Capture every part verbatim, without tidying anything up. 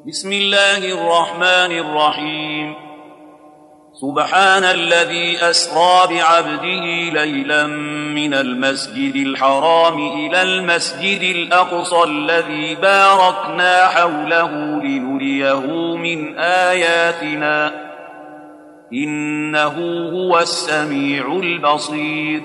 بسم الله الرحمن الرحيم. سبحان الذي أسرى بعبده ليلا من المسجد الحرام إلى المسجد الأقصى الذي باركنا حوله لنريه من آياتنا إنه هو السميع البصير.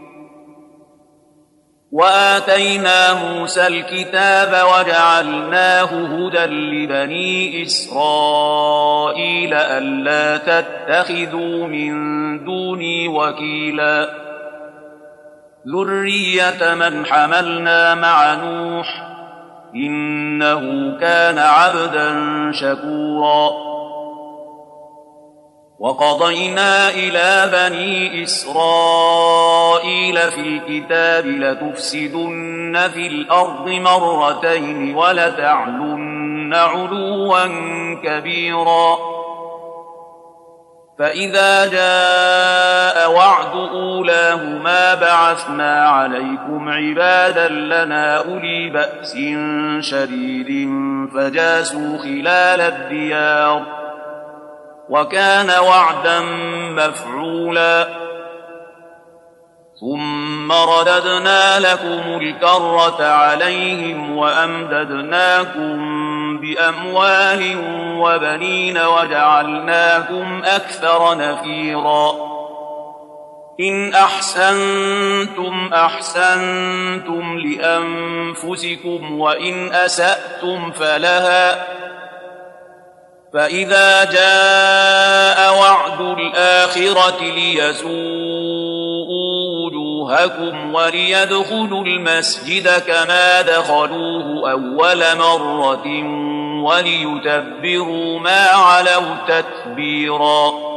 وآتينا موسى الكتاب وجعلناه هدى لبني إسرائيل ألا تتخذوا من دوني وكيلا ذرية من حملنا مع نوح إنه كان عبدا شكورا. وقضينا إلى بني إسرائيل في الكتاب لتفسدن في الأرض مرتين ولتعلن علوا كبيرا. فإذا جاء وعد أولاهما بعثنا عليكم عبادا لنا أولي بأس شديد فجاسوا خلال الديار وكان وعدا مفعولا. ثم رددنا لكم الكرة عليهم وأمددناكم بأموال وبنين وجعلناكم أكثر نفيرا. إن أحسنتم أحسنتم لأنفسكم وإن أسأتم فلها. فإذا جاء وعد الآخرة ليسوءوا وجوهكم وليدخلوا المسجد كما دخلوه أول مرة وليتبروا ما علوا تتبيرا.